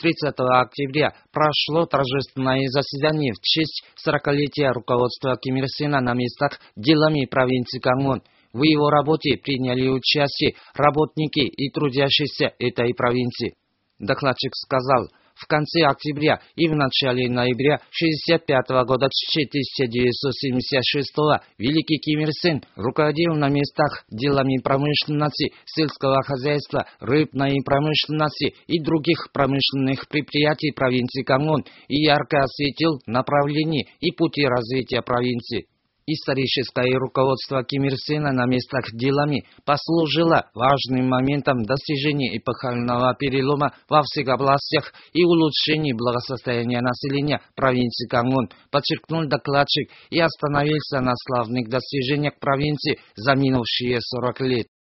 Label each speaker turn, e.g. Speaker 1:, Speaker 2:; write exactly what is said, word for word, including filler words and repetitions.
Speaker 1: тридцатого октября прошло торжественное заседание в честь сорокалетия руководства Ким Ир Сена на местах делами провинции Гангвон. В его работе приняли участие работники и трудящиеся этой провинции. Докладчик сказал, в конце октября и в начале ноября шестьдесят пятого года тысяча девятьсот семьдесят шестого Великий Ким Ир Сен руководил на местах делами промышленности, сельского хозяйства, рыбной промышленности и других промышленных предприятий провинции Гангвон и ярко осветил направления и пути развития провинции. Историческое руководство Ким Ир Сена на местах делами послужило важным моментом достижения эпохального перелома во всех областях и улучшения благосостояния населения провинции Гангвон, подчеркнул докладчик и остановился на славных достижениях провинции за минувшие сорок лет.